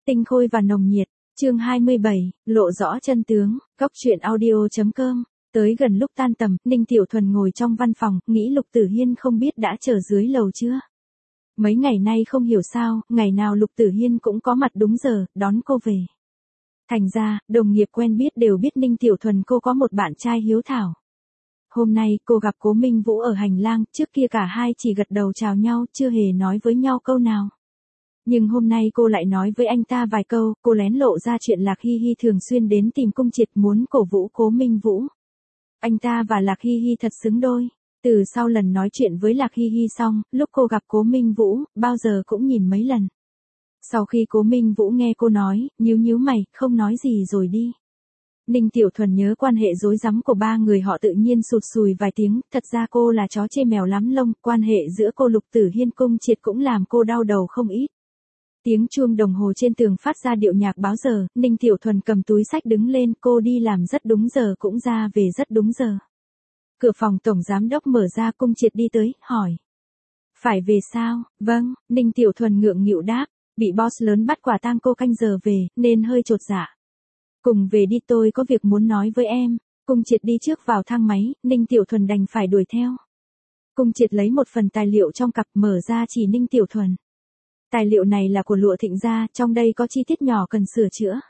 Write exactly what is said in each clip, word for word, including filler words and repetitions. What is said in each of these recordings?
Tinh khôi và nồng nhiệt, chương hai mươi bảy, lộ rõ chân tướng, góc truyện audio.com. Tới gần lúc tan tầm, Ninh Tiểu Thuần ngồi trong văn phòng, nghĩ Lục Tử Hiên không biết đã chờ dưới lầu chưa. Mấy ngày nay không hiểu sao, ngày nào Lục Tử Hiên cũng có mặt đúng giờ, đón cô về. Thành ra, đồng nghiệp quen biết đều biết Ninh Tiểu Thuần cô có một bạn trai hiếu thảo. Hôm nay, cô gặp Cố Minh Vũ ở hành lang, trước kia cả hai chỉ gật đầu chào nhau, chưa hề nói với nhau câu nào. Nhưng hôm nay cô lại nói với anh ta vài câu, cô lén lộ ra chuyện Lạc Hy Hy thường xuyên đến tìm Cung Triệt muốn cổ vũ Cố Minh Vũ. Anh ta và Lạc Hy Hy thật xứng đôi. Từ sau lần nói chuyện với Lạc Hy Hy xong, lúc cô gặp Cố Minh Vũ, bao giờ cũng nhìn mấy lần. Sau khi Cố Minh Vũ nghe cô nói, nhíu nhíu mày, không nói gì rồi đi. Ninh Tiểu Thuần nhớ quan hệ rối rắm của ba người họ tự nhiên sụt sùi vài tiếng, thật ra cô là chó chê mèo lắm lông, quan hệ giữa cô Lục Tử Hiên Cung Triệt cũng làm cô đau đầu không ít. Tiếng chuông đồng hồ trên tường phát ra điệu nhạc báo giờ, Ninh Tiểu Thuần cầm túi sách đứng lên, cô đi làm rất đúng giờ cũng ra về rất đúng giờ. Cửa phòng tổng giám đốc mở ra, Cung Triệt đi tới, hỏi. Phải về sao? Vâng, Ninh Tiểu Thuần ngượng nghịu đáp, bị boss lớn bắt quả tang cô canh giờ về, nên hơi chột dạ. Cùng về đi, tôi có việc muốn nói với em. Cung Triệt đi trước vào thang máy, Ninh Tiểu Thuần đành phải đuổi theo. Cung Triệt lấy một phần tài liệu trong cặp mở ra chỉ Ninh Tiểu Thuần. Tài liệu này là của Lụa Thịnh gia, trong đây có chi tiết nhỏ cần sửa chữa.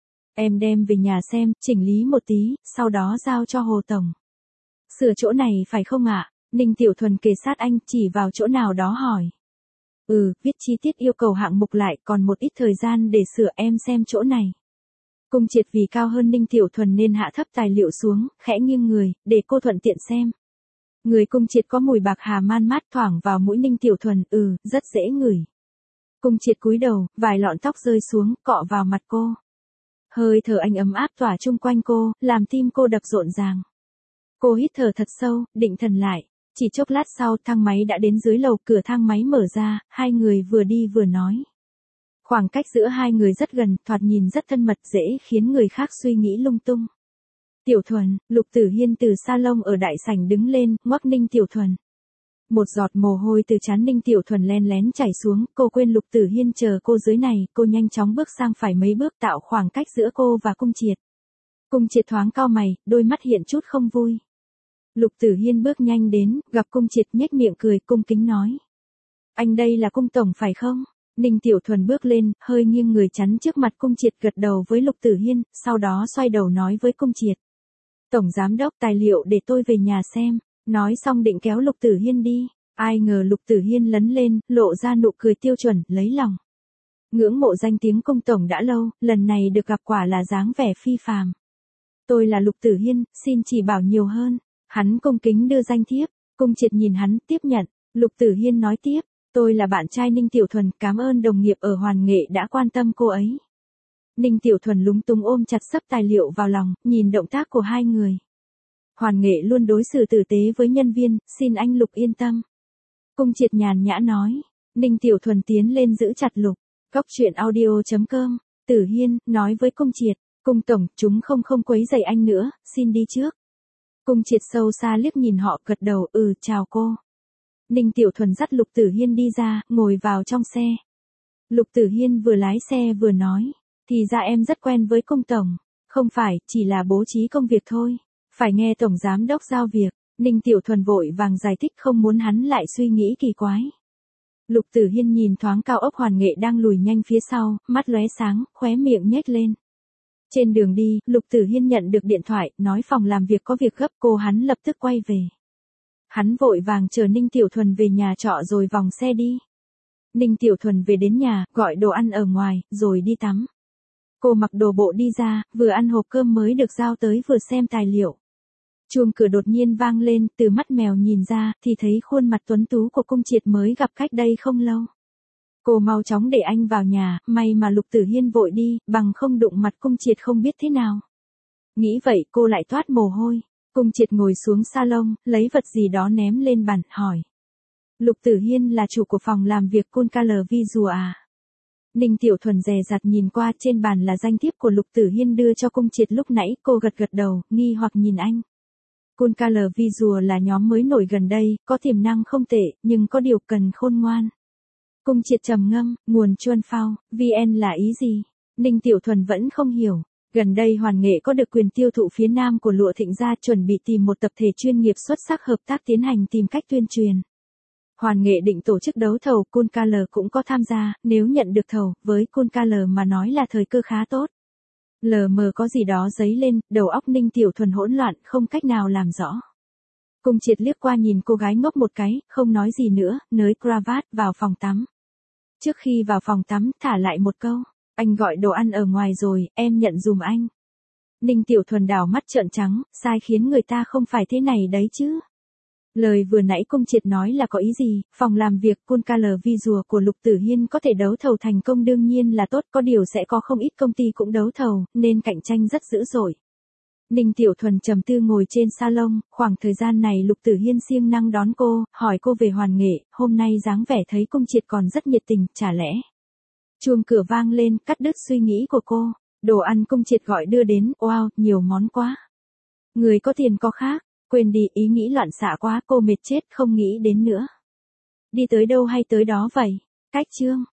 Em đem về nhà xem, chỉnh lý một tí, sau đó giao cho Hồ Tổng. Sửa chỗ này phải không ạ? Ninh Tiểu Thuần kề sát anh, chỉ vào chỗ nào đó hỏi. Ừ, viết chi tiết yêu cầu hạng mục lại, còn một ít thời gian để sửa, em xem chỗ này. Cung Triệt vì cao hơn Ninh Tiểu Thuần nên hạ thấp tài liệu xuống, khẽ nghiêng người, để cô thuận tiện xem. Người Cung Triệt có mùi bạc hà man mát thoảng vào mũi Ninh Tiểu Thuần, ừ, rất dễ ngửi. Cung Triệt cúi đầu, vài lọn tóc rơi xuống, cọ vào mặt cô. Hơi thở anh ấm áp tỏa chung quanh cô, làm tim cô đập rộn ràng. Cô hít thở thật sâu, định thần lại. Chỉ chốc lát sau, thang máy đã đến dưới lầu, cửa thang máy mở ra, hai người vừa đi vừa nói. Khoảng cách giữa hai người rất gần, thoạt nhìn rất thân mật, dễ khiến người khác suy nghĩ lung tung. Tiểu Thuần, Lục Tử Hiên từ salon ở đại sảnh đứng lên, ngoắc Ninh Tiểu Thuần. Một giọt mồ hôi từ trán Ninh Tiểu Thuần len lén chảy xuống, cô quên Lục Tử Hiên chờ cô dưới này, cô nhanh chóng bước sang phải mấy bước tạo khoảng cách giữa cô và Cung Triệt. Cung Triệt thoáng cau mày, đôi mắt hiện chút không vui. Lục Tử Hiên bước nhanh đến, gặp Cung Triệt nhếch miệng cười, cung kính nói. Anh đây là Cung Tổng phải không? Ninh Tiểu Thuần bước lên, hơi nghiêng người chắn trước mặt Cung Triệt, gật đầu với Lục Tử Hiên, sau đó xoay đầu nói với Cung Triệt. Tổng Giám đốc, tài liệu để tôi về nhà xem. Nói xong định kéo Lục Tử Hiên đi, ai ngờ Lục Tử Hiên lấn lên, lộ ra nụ cười tiêu chuẩn, lấy lòng. Ngưỡng mộ danh tiếng Cung Tổng đã lâu, lần này được gặp quả là dáng vẻ phi phàm. Tôi là Lục Tử Hiên, xin chỉ bảo nhiều hơn. Hắn cung kính đưa danh thiếp, Cung Triệt nhìn hắn, tiếp nhận. Lục Tử Hiên nói tiếp, tôi là bạn trai Ninh Tiểu Thuần, cảm ơn đồng nghiệp ở Hoàn Nghệ đã quan tâm cô ấy. Ninh Tiểu Thuần lúng túng ôm chặt sấp tài liệu vào lòng, nhìn động tác của hai người. Hoàn Nghệ luôn đối xử tử tế với nhân viên, xin anh Lục yên tâm. Cung Triệt nhàn nhã nói. Ninh Tiểu Thuần tiến lên giữ chặt Lục. Góc truyện audio.com. Tử Hiên, nói với Cung Triệt. Cung Tổng, chúng không không quấy rầy anh nữa, xin đi trước. Cung Triệt sâu xa liếc nhìn họ, gật đầu, ừ, chào cô. Ninh Tiểu Thuần dắt Lục Tử Hiên đi ra, ngồi vào trong xe. Lục Tử Hiên vừa lái xe vừa nói. Thì ra em rất quen với Cung Tổng. Không phải, chỉ là bố trí công việc thôi. Phải nghe Tổng Giám đốc giao việc. Ninh Tiểu Thuần vội vàng giải thích, không muốn hắn lại suy nghĩ kỳ quái. Lục Tử Hiên nhìn thoáng cao ốc Hoàn Nghệ đang lùi nhanh phía sau, mắt lóe sáng, khóe miệng nhếch lên. Trên đường đi, Lục Tử Hiên nhận được điện thoại, nói phòng làm việc có việc gấp, cô hắn lập tức quay về. Hắn vội vàng chờ Ninh Tiểu Thuần về nhà trọ rồi vòng xe đi. Ninh Tiểu Thuần về đến nhà, gọi đồ ăn ở ngoài, rồi đi tắm. Cô mặc đồ bộ đi ra, vừa ăn hộp cơm mới được giao tới vừa xem tài liệu. Chuông cửa đột nhiên vang lên, từ mắt mèo nhìn ra, thì thấy khuôn mặt tuấn tú của Cung Triệt mới gặp cách đây không lâu. Cô mau chóng để anh vào nhà, may mà Lục Tử Hiên vội đi, bằng không đụng mặt Cung Triệt không biết thế nào. Nghĩ vậy cô lại toát mồ hôi. Cung Triệt ngồi xuống salon, lấy vật gì đó ném lên bàn, hỏi. Lục Tử Hiên là chủ của phòng làm việc Color Visual à? Ninh Tiểu Thuần dè dặt nhìn qua, trên bàn là danh thiếp của Lục Tử Hiên đưa cho Cung Triệt lúc nãy, cô gật gật đầu, nghi hoặc nhìn anh. Color Visual là nhóm mới nổi gần đây, có tiềm năng không tệ, nhưng có điều cần khôn ngoan. Cung Triệt trầm ngâm, nguồn chuan phao, vê en là ý gì? Ninh Tiểu Thuần vẫn không hiểu. Gần đây Hoàn Nghệ có được quyền tiêu thụ phía Nam của Lụa Thịnh gia, chuẩn bị tìm một tập thể chuyên nghiệp xuất sắc hợp tác tiến hành tìm cách tuyên truyền. Hoàn Nghệ định tổ chức đấu thầu, Cool Color cũng có tham gia, nếu nhận được thầu, với Cool Color mà nói là thời cơ khá tốt. Lờ mờ có gì đó dấy lên, đầu óc Ninh Tiểu Thuần hỗn loạn, không cách nào làm rõ. Cung Triệt liếc qua nhìn cô gái ngốc một cái, không nói gì nữa, nới cravat vào phòng tắm. Trước khi vào phòng tắm, thả lại một câu, anh gọi đồ ăn ở ngoài rồi, em nhận dùm anh. Ninh Tiểu Thuần đảo mắt trợn trắng, sai khiến người ta không phải thế này đấy chứ. Lời vừa nãy Cung Triệt nói là có ý gì? Phòng làm việc Cool Color Visual của Lục Tử Hiên có thể đấu thầu thành công đương nhiên là tốt, có điều sẽ có không ít công ty cũng đấu thầu, nên cạnh tranh rất dữ dội. Ninh Tiểu Thuần trầm tư ngồi trên salon, khoảng thời gian này Lục Tử Hiên siêng năng đón cô, hỏi cô về Hoàn Nghệ, hôm nay dáng vẻ thấy Cung Triệt còn rất nhiệt tình, chả lẽ. Chuông cửa vang lên, cắt đứt suy nghĩ của cô, đồ ăn Cung Triệt gọi đưa đến, wow, nhiều món quá. Người có tiền có khác, quên đi, ý nghĩ loạn xạ quá, cô mệt chết không nghĩ đến nữa. Đi tới đâu hay tới đó vậy? Cách chương.